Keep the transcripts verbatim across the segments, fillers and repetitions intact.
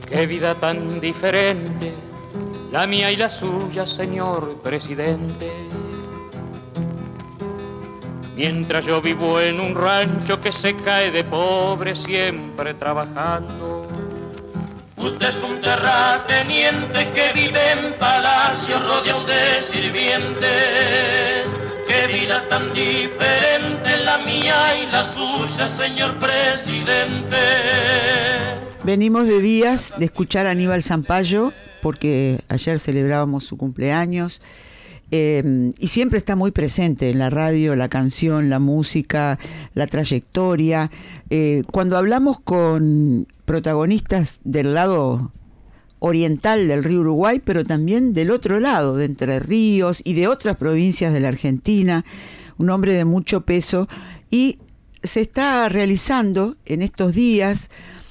Qué vida tan diferente, la mía y la suya, señor presidente. Mientras yo vivo en un rancho que se cae de pobre, siempre trabajando. Usted es un terrateniente que vive en palacio rodeado de sirvientes. Qué vida tan diferente, la mía y la suya, señor presidente. Venimos de días de escuchar a Aníbal Zampayo, porque ayer celebrábamos su cumpleaños. Eh, y siempre está muy presente en la radio, la canción, la música, la trayectoria. Eh, cuando hablamos con protagonistas del lado oriental del río Uruguay, pero también del otro lado, de Entre Ríos y de otras provincias de la Argentina, un hombre de mucho peso, y se está realizando en estos días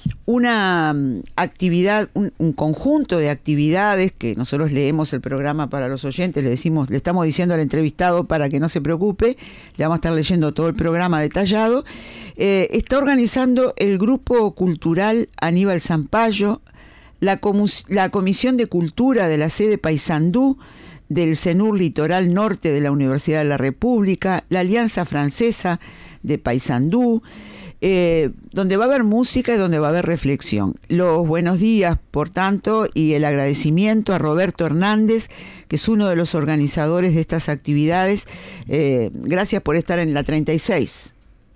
una actividad, un, un conjunto de actividades que nosotros leemos el programa para los oyentes, le decimos, le estamos diciendo al entrevistado para que no se preocupe, le vamos a estar leyendo todo el programa detallado. Eh, está organizando el Grupo Cultural Aníbal Zampayo, la, comus, la Comisión de Cultura de la sede Paysandú del CENUR Litoral Norte de la Universidad de la República, la Alianza Francesa de Paysandú, Eh, donde va a haber música y donde va a haber reflexión. Los buenos días, por tanto, y el agradecimiento a Roberto Hernández, que es uno de los organizadores de estas actividades. Eh, gracias por estar en la treinta y seis.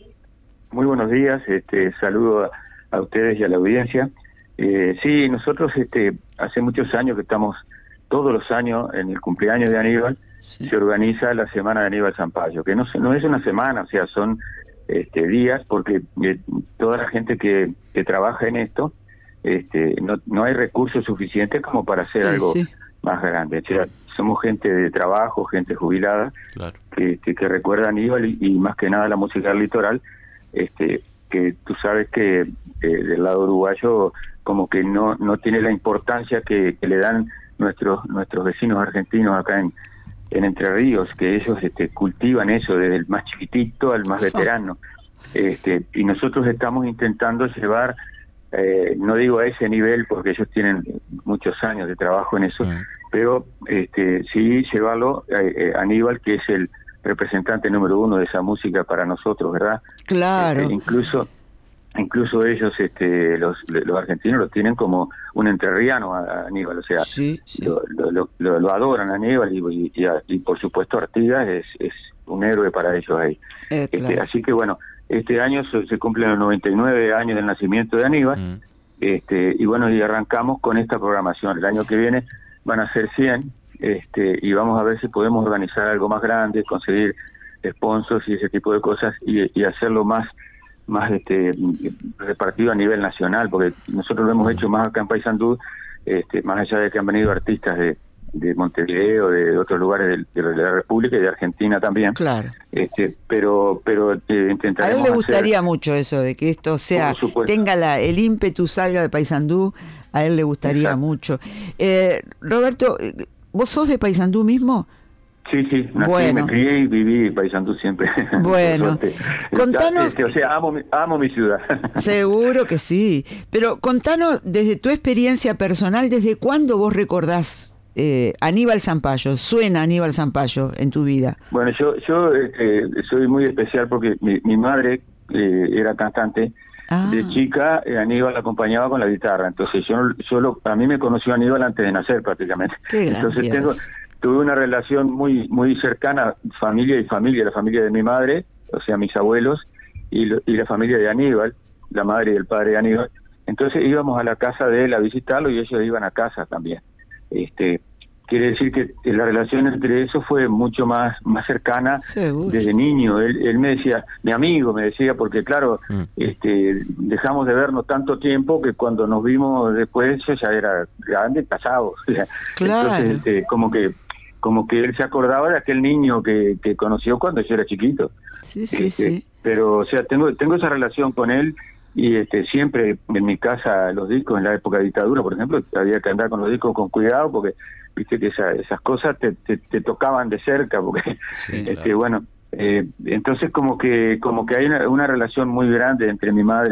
Muy buenos días, este, saludo a, a ustedes y a la audiencia. Eh, sí, nosotros este, hace muchos años que estamos, todos los años, en el cumpleaños de Aníbal, sí, se organiza la Semana de Aníbal Zampayo, que no, no es una semana, o sea, son Este, días, porque eh, toda la gente que, que trabaja en esto, este, no, no hay recursos suficientes como para hacer sí, algo sí. más grande. O sea, somos gente de trabajo, gente jubilada, claro, que, que, que recuerda a Aníbal y, y más que nada la música del litoral, este, que tú sabes que eh, del lado uruguayo como que no no tiene la importancia que, que le dan nuestros nuestros vecinos argentinos acá en en Entre Ríos, que ellos este, cultivan eso desde el más chiquitito al más veterano, este, y nosotros estamos intentando llevar, eh, no digo a ese nivel porque ellos tienen muchos años de trabajo en eso, uh-huh, pero este, sí llevarlo a eh, Aníbal, que es el representante número uno de esa música para nosotros, ¿verdad? Claro. Este, incluso incluso ellos, este, los los argentinos lo tienen como un entrerriano a Aníbal, o sea, sí, sí. Lo, lo, lo, lo adoran a Aníbal y, y, y, y por supuesto Artigas es, es un héroe para ellos ahí. Eh, claro. este, así que bueno, este año se, se cumplen los noventa y nueve años del nacimiento de Aníbal, mm. este, y bueno, y arrancamos con esta programación. El año que viene van a ser cien, este, y vamos a ver si podemos organizar algo más grande, conseguir sponsors y ese tipo de cosas, y, y hacerlo más más este repartido a nivel nacional, porque nosotros lo hemos hecho más acá en Paysandú, este, más allá de que han venido artistas de, de Montevideo, de otros lugares de, de la República y de Argentina también. Claro. Este, pero pero eh, intentaremos. A él le gustaría hacer, mucho eso, de que esto sea, tenga la, el ímpetu, salga de Paysandú, a él le gustaría Exacto. mucho. Eh, Roberto, ¿vos sos de Paysandú mismo? Sí, sí, nací, bueno. me crié y viví Paysandú siempre. Bueno, contanos... Este, o sea, amo mi, amo mi ciudad. Seguro que sí, pero contanos desde tu experiencia personal, ¿desde cuándo vos recordás eh, Aníbal Zampayo? ¿Suena Aníbal Zampayo en tu vida? Bueno, yo yo eh, soy muy especial porque mi, mi madre eh, era cantante. Ah. De chica, eh, Aníbal la acompañaba con la guitarra, entonces yo, yo lo, a mí me conoció Aníbal antes de nacer prácticamente. Qué entonces tengo... Tuve una relación muy muy cercana, familia y familia, la familia de mi madre, o sea, mis abuelos, y, lo, y la familia de Aníbal, la madre y el padre de Aníbal. Entonces íbamos a la casa de él a visitarlo y ellos iban a casa también. Este, quiere decir que la relación entre eso fue mucho más más cercana. Seguro. Desde niño. Él, él me decía, mi amigo me decía, porque claro, mm. este, dejamos de vernos tanto tiempo que cuando nos vimos después yo ya era grande, casado. Claro. Entonces, este, como que como que él se acordaba de aquel niño que, que conoció cuando yo era chiquito. Sí, sí, este, sí. Pero, o sea, tengo tengo esa relación con él y este siempre en mi casa los discos, en la época de dictadura, por ejemplo, había que andar con los discos con cuidado porque, viste que esa, esas cosas te, te, te tocaban de cerca, porque, sí, este claro. bueno, eh, entonces como que como que hay una, una relación muy grande entre mi madre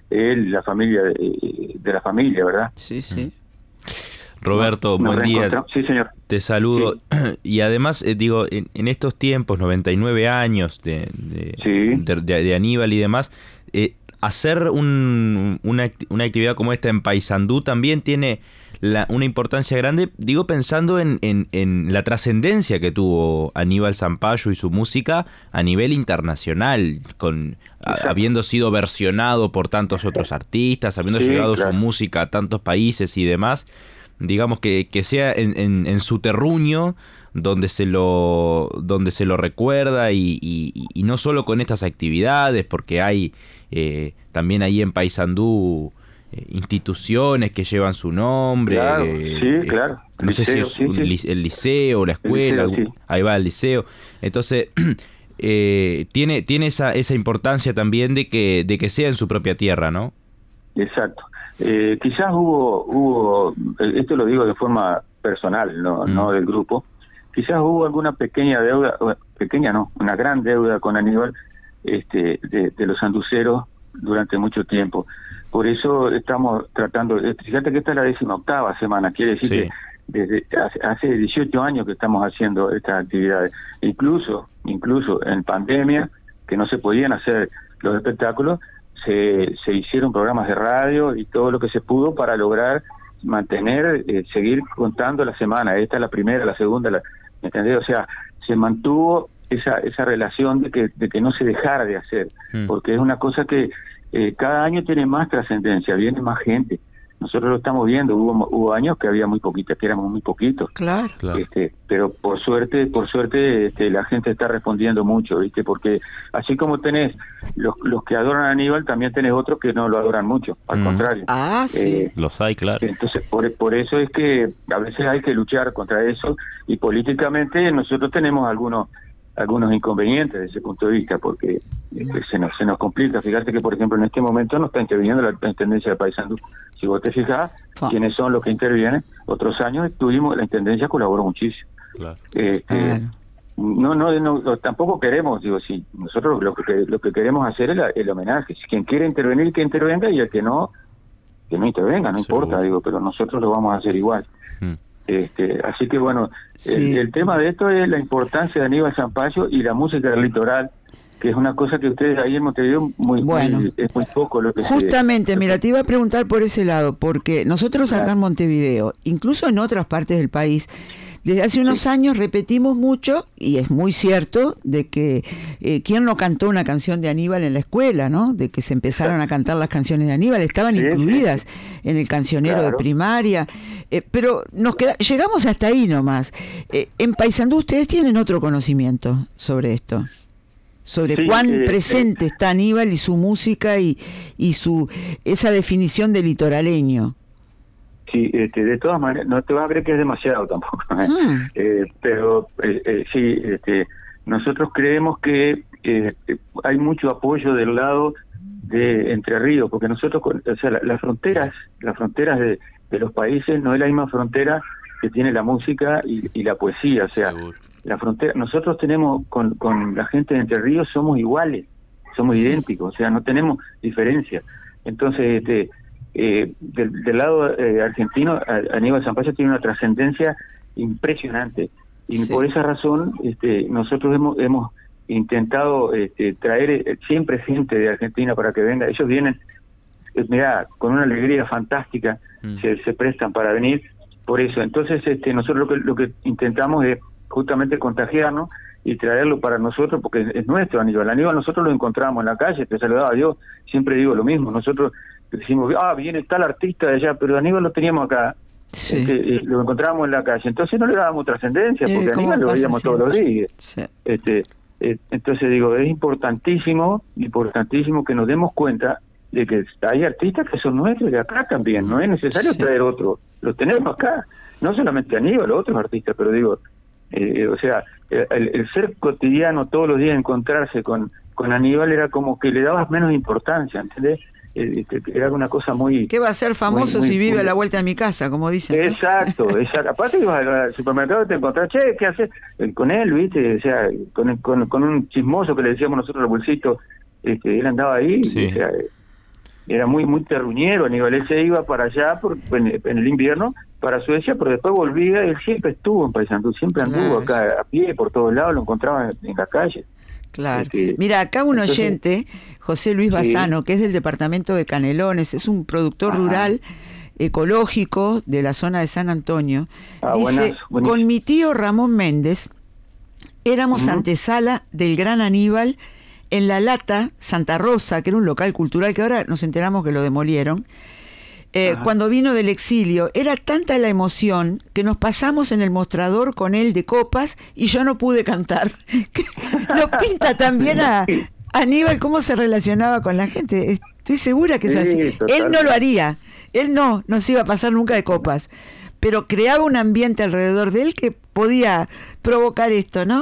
él, la familia de, de la familia, ¿verdad? Sí, sí. Roberto, Nos buen día. Sí, señor. Te saludo. Sí. Y además, eh, digo, en, en estos tiempos, noventa y nueve años de, de, Sí. de, de, de Aníbal y demás, eh, hacer un, una, una actividad como esta en Paysandú también tiene la, una importancia grande, digo, pensando en, en, en la trascendencia que tuvo Aníbal Zampayo y su música a nivel internacional, con a, habiendo sido versionado por tantos otros artistas, habiendo Sí, llegado claro. su música a tantos países y demás. Digamos que, que sea en, en, en su terruño donde se lo donde se lo recuerda y, y, y no solo con estas actividades, porque hay eh, también ahí en Paysandú eh, instituciones que llevan su nombre. Claro, eh, sí, eh, claro. No Liceo, sé si es sí, un sí. lic- el liceo, la escuela, liceo, sí. ahí va el liceo. Entonces eh, tiene tiene esa esa importancia también de que de que sea en su propia tierra, ¿no? Exacto. Eh, quizás hubo, hubo, esto lo digo de forma personal, no, Mm. no del grupo, quizás hubo alguna pequeña deuda, pequeña no, una gran deuda con Aníbal, este, de, de los anduceros durante mucho tiempo. Por eso estamos tratando, fíjate que esta es la décima octava semana, quiere decir Sí. que desde hace, hace dieciocho años que estamos haciendo estas actividades, incluso, incluso en pandemia, que no se podían hacer los espectáculos, Se, se hicieron programas de radio y todo lo que se pudo para lograr mantener, eh, seguir contando la semana. Esta es la primera, la segunda, la, ¿me entendés? O sea, se mantuvo esa esa relación de que de que no se dejara de hacer, Mm. porque es una cosa que eh, cada año tiene más trascendencia, viene más gente. Nosotros lo estamos viendo, hubo hubo años que había muy poquitas, que éramos muy poquitos. Claro. Claro. Este, pero por suerte, por suerte, este, la gente está respondiendo mucho, ¿viste? Porque así como tenés los, los que adoran a Aníbal, también tenés otros que no lo adoran mucho, al Mm. contrario. Ah, sí. Eh, Los hay, claro. entonces, por, por eso es que a veces hay que luchar contra eso, y políticamente nosotros tenemos algunos algunos inconvenientes desde ese punto de vista, porque este, se nos se nos complica. Fíjate que, por ejemplo, en este momento no está interviniendo la, la Intendencia de Paysandú. Si vos te fijás, Ah. quiénes son los que intervienen, otros años tuvimos, la Intendencia colaboró muchísimo. Claro. Este, Claro. no, no, no, tampoco queremos, digo, si nosotros lo que lo que queremos hacer es la, el homenaje. Si quien quiere intervenir, que intervenga, y el que no, que no intervenga, no Seguro. importa, digo, pero nosotros lo vamos a hacer igual. Mm. Este, así que bueno, Sí. el, el tema de esto es la importancia de Aníbal Zampayo y la música del litoral, que es una cosa que ustedes ahí en Montevideo muy, Bueno. muy- es muy poco lo que se- Justamente, mira, te iba a preguntar por ese lado, porque nosotros acá Claro. en Montevideo, incluso en otras partes del país, desde hace unos Sí. años repetimos mucho, y es muy cierto, de que eh, ¿quién no cantó una canción de Aníbal en la escuela, no? De que se empezaron a cantar las canciones de Aníbal, estaban Sí, sí, incluidas en el cancionero Claro. de primaria, eh, pero nos queda, llegamos hasta ahí nomás. Eh, en Paysandú ustedes tienen otro conocimiento sobre esto, sobre Sí, cuán eh, presente está Aníbal y su música y, y su esa definición de litoraleño. Sí, este, de todas maneras, no te vas a creer que es demasiado tampoco, ¿eh? Ah. Eh, pero eh, eh, sí, este, nosotros creemos que eh, hay mucho apoyo del lado de Entre Ríos, porque nosotros, con- o sea, la- las fronteras, las fronteras de, de los países no es la misma frontera que tiene la música y, y la poesía, o sea, Seguro. la frontera, nosotros tenemos con, con la gente de Entre Ríos somos iguales, somos idénticos, o sea, no tenemos diferencia. Entonces, este, eh, del, del lado eh, argentino, a- Aníbal Zampayo tiene una trascendencia impresionante, y Sí. por esa razón, este, nosotros hemos hemos intentado este, traer eh, siempre gente de Argentina para que venga. Ellos vienen, eh, mirá, con una alegría fantástica, Mm. se, se prestan para venir. Por eso, entonces, este, nosotros lo que lo que intentamos es justamente contagiarnos y traerlo para nosotros, porque es, es nuestro Aníbal. Aníbal nosotros lo encontramos en la calle, te saludaba yo, siempre digo lo mismo, nosotros decimos, ah, viene tal artista de allá, pero Aníbal lo teníamos acá, Sí. este, eh, lo encontramos en la calle, entonces no le dábamos trascendencia, Eh, porque ¿cómo Aníbal lo pasa veíamos todos los siempre? días. Sí. Este, eh, entonces digo, es importantísimo, importantísimo que nos demos cuenta de que hay artistas que son nuestros de acá también, no es necesario Sí. traer otro, los tenemos acá, no solamente Aníbal, otros artistas, pero digo, eh, o sea, el, el ser cotidiano todos los días encontrarse con, con Aníbal era como que le dabas menos importancia, ¿entendés? Eh, eh, era una cosa muy... ¿Qué va a ser famoso muy- muy- si vive muy- a la vuelta de mi casa, como dicen? ¿no? Exacto, exacto. Aparte ibas al, al supermercado y te encontrás, che, ¿qué haces? Eh, con él, ¿viste? O sea, con, con, con un chismoso que le decíamos nosotros al bolsito, este, él andaba ahí, Sí. o sea, eh, era muy muy terruñero Aníbal. Él se iba para allá por, en, en el invierno para Suecia, pero después volvía. Él siempre estuvo en Paysandú, siempre anduvo claro. acá a pie por todos lados, lo encontraba en la calle. Claro. Este, Mira, acá un entonces, oyente, José Luis Bassano, sí. que es del departamento de Canelones, es un productor Ajá. rural ecológico de la zona de San Antonio, ah, dice, buenas, buenas. Con mi tío Ramón Méndez éramos uh-huh. antesala del gran Aníbal en La Lata, Santa Rosa, que era un local cultural que ahora nos enteramos que lo demolieron. Eh, cuando vino del exilio, era tanta la emoción que nos pasamos en el mostrador con él de copas y yo no pude cantar. Lo pinta también a Aníbal, cómo se relacionaba con la gente. Estoy segura que es así. Sí, él no lo haría, él no, no se iba a pasar nunca de copas, pero creaba un ambiente alrededor de él que podía provocar esto, ¿no?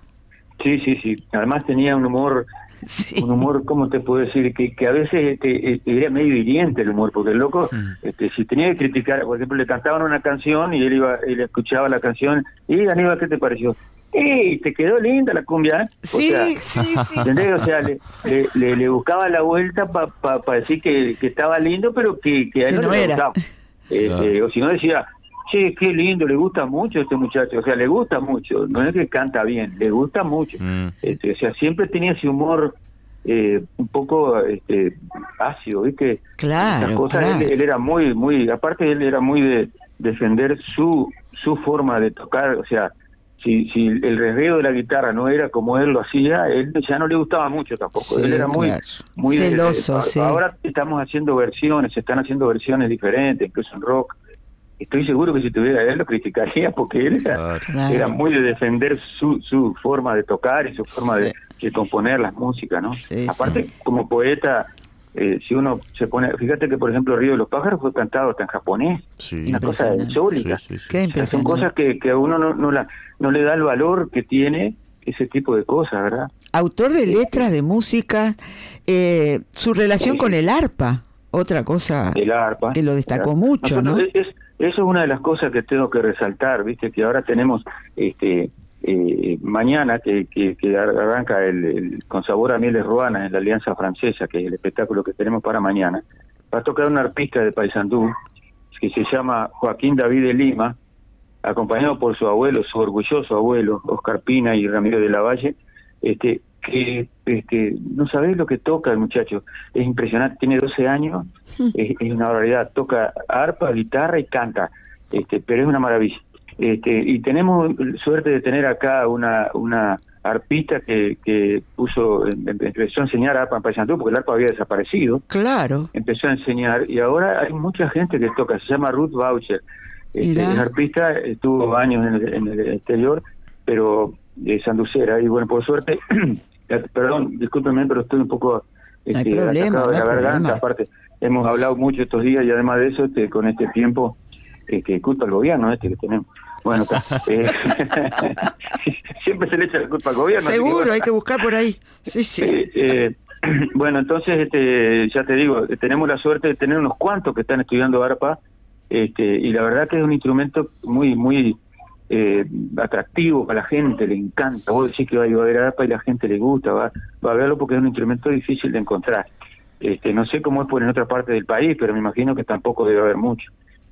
Sí, sí, sí. Además tenía un humor... Sí. Un humor, ¿cómo te puedo decir? Que, que a veces este, era medio hiriente el humor, porque el loco, mm. este, si tenía que criticar, por ejemplo, le cantaban una canción y él iba, él escuchaba la canción, y Aníbal, ¿qué te pareció? ¡Ey! ¿Te quedó linda la cumbia? ¿Eh? Sí, o sea, sí, sí. ¿entendés? O sea, le, le, le, le buscaba la vuelta para pa, pa decir que, que estaba lindo, pero que, que a él que no, no le era. gustaba. Este, claro. O si no decía, che, qué lindo, le gusta mucho este muchacho. O sea, le gusta mucho, no es que canta bien, le gusta mucho. Mm. Este, o sea, siempre tenía ese humor... Eh, un poco este, ácido, ¿viste? Claro, Estas cosas, claro. Él, él era muy, muy, aparte él era muy de defender su su forma de tocar, o sea, si si el resgueo de la guitarra no era como él lo hacía, él ya no le gustaba mucho tampoco. Sí, él era muy, claro. muy celoso. De, de, sí. Ahora estamos haciendo versiones, se están haciendo versiones diferentes, incluso en rock. Estoy seguro que si tuviera él lo criticaría porque él era, claro. era muy de defender su su forma de tocar y su forma sí. de que componer las músicas, ¿no? Sí, aparte, sí. como poeta, eh, si uno se pone... Fíjate que, por ejemplo, Río de los Pájaros fue cantado hasta en japonés. Sí, una cosa insólita. Sí, sí, sí. Qué o sea, son cosas que, que a uno no, no, la, no le da el valor que tiene ese tipo de cosas, ¿verdad? Autor de letras, de música, eh, su relación sí. con el arpa, otra cosa el arpa, que lo destacó mucho, Nosotros, ¿no? Es, eso es una de las cosas que tengo que resaltar, ¿viste? Que ahora tenemos... este Eh, mañana que, que, que arranca el, el Con Sabor a Mieles Ruanas en la Alianza Francesa, que es el espectáculo que tenemos para mañana, va a tocar un arpista de Paysandú que se llama Joaquín David de Lima, acompañado por su abuelo, su orgulloso abuelo, Oscar Pina y Ramiro de la Valle, este, que este, no sabés lo que toca el muchacho, es impresionante, tiene doce años, es, es una barbaridad, toca arpa, guitarra y canta, este, pero es una maravilla. Este, y tenemos suerte de tener acá una una arpista que, que puso empezó a enseñar arpa en Paysandú porque el arpa había desaparecido. Claro. Empezó a enseñar y ahora hay mucha gente que toca, se llama Ruth Boucher. Este, es arpista, estuvo años en el, en el exterior, pero de sanducera y bueno, por suerte, perdón, discúlpenme, pero estoy un poco este, no hay problema, atacado de no la garganta. Problema. Aparte, hemos hablado mucho estos días y además de eso, este, con este tiempo que, que culpa al gobierno este que tenemos. Bueno, eh, siempre se le echa la culpa al gobierno. Seguro, que, bueno, hay que buscar por ahí. Sí, sí. Eh, eh, bueno, entonces, este, ya te digo, tenemos la suerte de tener unos cuantos que están estudiando arpa, este, y la verdad que es un instrumento muy, muy eh, atractivo para la gente, le encanta. Vos decís que va a haber arpa y la gente le gusta, va, va a verlo porque es un instrumento difícil de encontrar. Este, no sé cómo es por en otra parte del país, pero me imagino que tampoco debe haber mucho.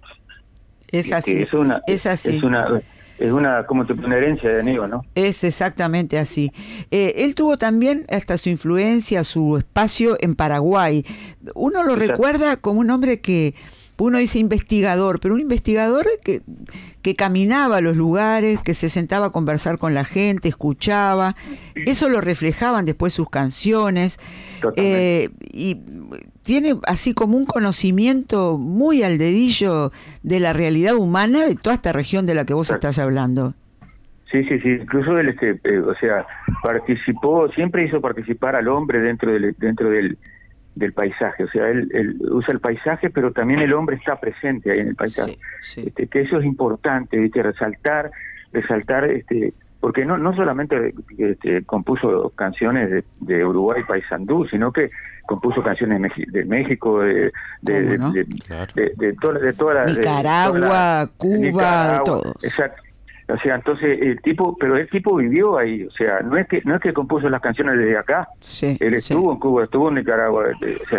Es así, es, una, es así. Es una, es una, como te una herencia de Aníbal, ¿no? Es exactamente así. Eh, él tuvo también hasta su influencia, su espacio en Paraguay. Uno lo Exacto. recuerda como un hombre que, uno dice investigador, pero un investigador que, que caminaba a los lugares, que se sentaba a conversar con la gente, escuchaba. Eso lo reflejaban después sus canciones. Eh, y tiene así como un conocimiento muy al dedillo de la realidad humana de toda esta región de la que vos Exacto. estás hablando. Sí, sí, sí. Incluso él, este, eh, o sea, participó, siempre hizo participar al hombre dentro del dentro del del paisaje, o sea, él, él usa el paisaje, pero también el hombre está presente ahí en el paisaje. Sí, sí. Este, que eso es importante, ¿viste? resaltar, resaltar, este, porque no no solamente este, compuso canciones de, de Uruguay y Paysandú, sino que compuso canciones de, de México, de de de, no? de, claro. de, de, de, toda, de toda la Nicaragua, de toda la, Cuba, de, Nicaragua, de todo. Exacto. O sea, entonces el tipo, pero el tipo vivió ahí, o sea, no es que no es que compuso las canciones desde acá, sí, él estuvo sí. en Cuba, estuvo en Nicaragua, o sea,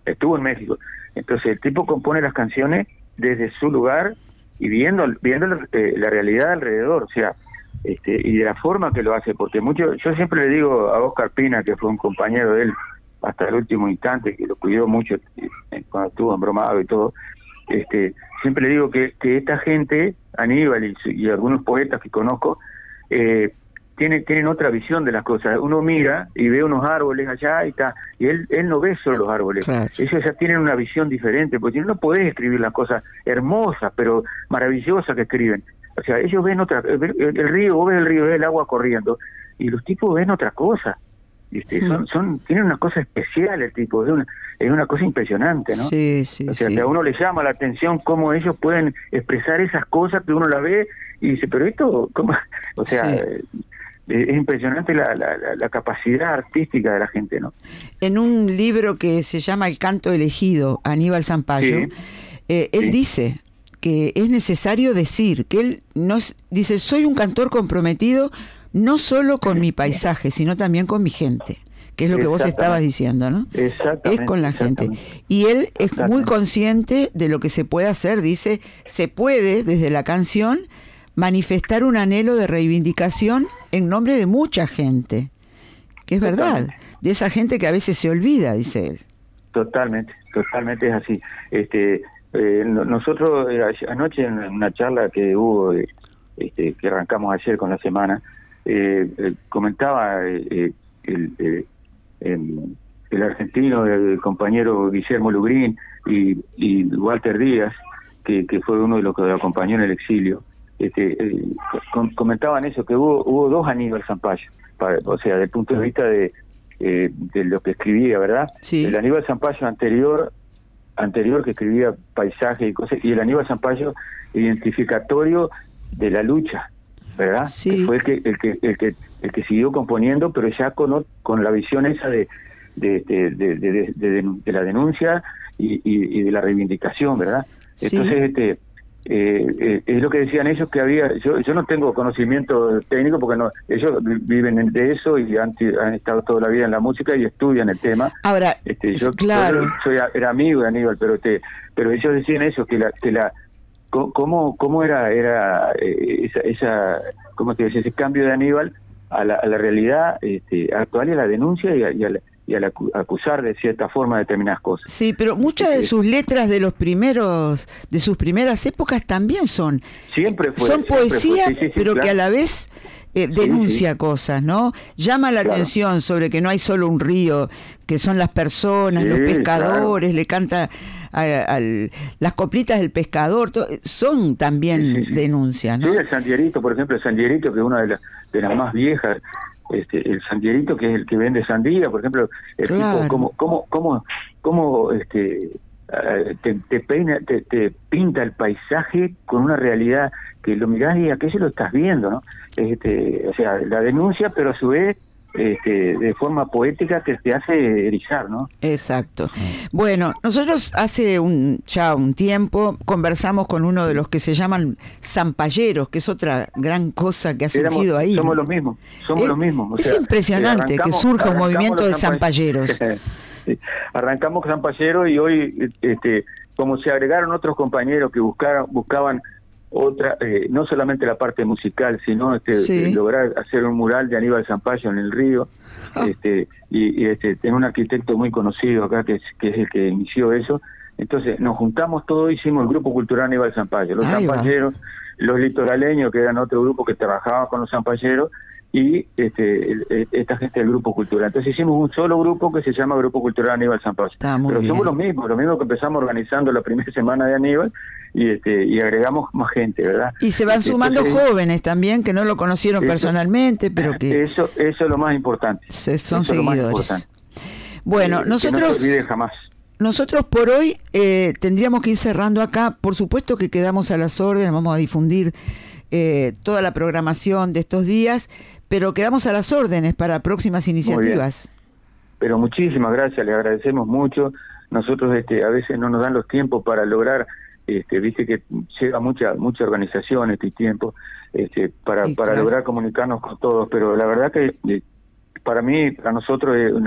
estuvo en México. Entonces el tipo compone las canciones desde su lugar y viendo viendo eh, la realidad alrededor, o sea, este y de la forma que lo hace, porque mucho, yo siempre le digo a Oscar Pina, que fue un compañero de él hasta el último instante, que lo cuidó mucho eh, cuando estuvo embromado y todo, este siempre le digo que, que esta gente, Aníbal y, y algunos poetas que conozco, eh, tienen tienen otra visión de las cosas. Uno mira y ve unos árboles allá y está, y él él no ve solo los árboles. Claro. Ellos ya tienen una visión diferente, porque no podés escribir las cosas hermosas, pero maravillosas que escriben. O sea, ellos ven otra, el, el río, vos ves el río, ves el agua corriendo, y los tipos ven otra cosa. ¿Viste? Hmm. Son, son, tienen una cosa especial el tipo, es una, es una cosa impresionante, ¿no? Sí, sí, o sea, sí. que a uno le llama la atención cómo ellos pueden expresar esas cosas que uno las ve y dice, pero esto, ¿cómo? O sea, sí. eh, es impresionante la, la, la capacidad artística de la gente, ¿no? En un libro que se llama El canto elegido, Aníbal Zampayo, sí. eh, él sí. dice que es necesario decir, que él nos dice, soy un cantor comprometido no solo con mi paisaje, sino también con mi gente, que es lo que vos estabas diciendo, ¿no? Exactamente. Es con la gente. Y él es muy consciente de lo que se puede hacer, dice, se puede desde la canción manifestar un anhelo de reivindicación en nombre de mucha gente, que es verdad, de esa gente que a veces se olvida, dice él. Totalmente, totalmente es así. Este, eh, nosotros eh, anoche en una charla que hubo, eh, este, que arrancamos ayer con la semana, eh, eh, comentaba eh, el, eh, el, el argentino, el compañero Guillermo Lugrín y, y Walter Díaz, que, que fue uno de los que lo acompañó en el exilio. Este, eh, com comentaban eso, que hubo hubo dos Aníbal Zampayo, para, o sea, desde el punto de vista de, eh, de lo que escribía, ¿verdad? Sí. El Aníbal Zampayo anterior, anterior que escribía paisajes y cosas, y el Aníbal Zampayo identificatorio de la lucha, ¿verdad? Sí. Que fue el que el que el que el que siguió componiendo, pero ya con con la visión esa de de de de, de, de, de, de la denuncia y, y, y de la reivindicación, ¿verdad? Sí. Entonces, este Eh, eh, es lo que decían ellos, que había, yo yo no tengo conocimiento técnico porque no, ellos viven de eso y han, han estado toda la vida en la música y estudian el tema. Ahora, este, yo, claro, yo soy era amigo de Aníbal, pero este, pero ellos decían eso, que la que la cómo cómo era era eh, esa esa cómo te decía, ese cambio de Aníbal a la, a la realidad este, actual y a la denuncia y a, y a la, y al acusar de cierta forma determinadas cosas. Sí, pero muchas de sus letras de los primeros, de sus primeras épocas también son, siempre fue, son siempre poesía, fue, sí, sí, sí, pero claro. que a la vez eh, denuncia sí, sí. cosas, ¿no? Llama la claro. atención sobre que no hay solo un río, que son las personas, sí, los pescadores, claro. le canta a, a, las coplitas del pescador, todo, son también sí, sí, sí. denuncias, ¿no? Sí, el Sandierito, por ejemplo, el Sandierito, que es una de las, de las más viejas. Este, el sandierito, que es el que vende sandía, por ejemplo, el claro. tipo, cómo, cómo, cómo, cómo este, te, te, peina, te, te pinta el paisaje con una realidad que lo mirás y aquello lo estás viendo, ¿no? Este, o sea, la denuncia, pero a su vez este, de forma poética que te hace erizar, ¿no? Exacto. Bueno, nosotros hace un ya un tiempo conversamos con uno de los que se llaman zampayeros, que es otra gran cosa que ha surgido Éramos, ahí. Somos los mismos, somos es, los mismos. O es sea, impresionante eh, que surja un movimiento de zampayeros. Sí. Arrancamos zampayeros y hoy, este, como se agregaron otros compañeros que buscaron, buscaban otra, eh, no solamente la parte musical, sino este, sí. eh, lograr hacer un mural de Aníbal Zampayo en el río, oh. este, y, y este, tiene un arquitecto muy conocido acá que es, que es el que inició eso. Entonces nos juntamos todos, hicimos el grupo cultural Aníbal Zampayo, los Ahí zampayeros, va. los litoraleños, que eran otro grupo que trabajaba con los zampayeros, y este el, el, esta gente del grupo cultural. Entonces hicimos un solo grupo que se llama Grupo Cultural Aníbal Zampayo. Pero bien. somos los mismos, los mismos que empezamos organizando la primera semana de Aníbal y este y agregamos más gente, ¿verdad? Y se van este, sumando entonces, jóvenes también que no lo conocieron eso, personalmente, pero que eso eso es lo más importante. Se, son eso seguidores. Bueno, eh, nosotros que no se olviden jamás. Nosotros por hoy eh, tendríamos que ir cerrando acá. Por supuesto que quedamos a las órdenes, vamos a difundir eh, toda la programación de estos días, pero quedamos a las órdenes para próximas iniciativas. Pero muchísimas gracias, le agradecemos mucho. Nosotros este, a veces no nos dan los tiempos para lograr, este, viste que llega mucha mucha organización este tiempo, este, para, sí, para claro. lograr comunicarnos con todos, pero la verdad que eh, para mí, para nosotros es una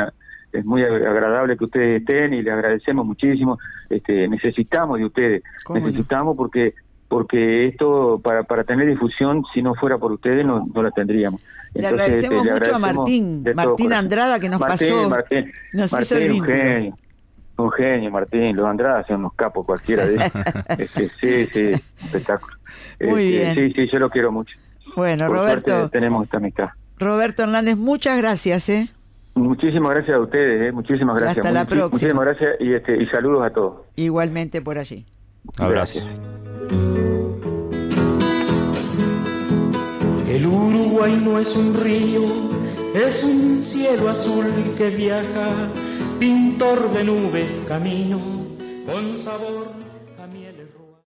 es muy agradable que ustedes estén y les agradecemos muchísimo. Este, necesitamos de ustedes, necesitamos no? porque porque esto para para tener difusión, si no fuera por ustedes no, no la tendríamos. Le Entonces, agradecemos este, le mucho agradecemos a Martín, Martín Andrada que nos Martín, pasó, Martín, nos Martín, hizo el vínculo. Un genio, un genio, Martín, los Andrada son unos capos cualquiera de ellos. este, sí, sí, espectáculo. Muy este, bien. Sí, sí, yo lo quiero mucho. Bueno, por Roberto, tenemos esta amistad. Roberto Hernández, muchas gracias, ¿eh? Muchísimas gracias a ustedes, ¿eh? Muchísimas gracias. Hasta la Much- próxima. Muchísimas gracias y, este, y saludos a todos. Igualmente por allí. Abrazo. El Uruguay no es un río, es un cielo azul que viaja, pintor de nubes camino, con sabor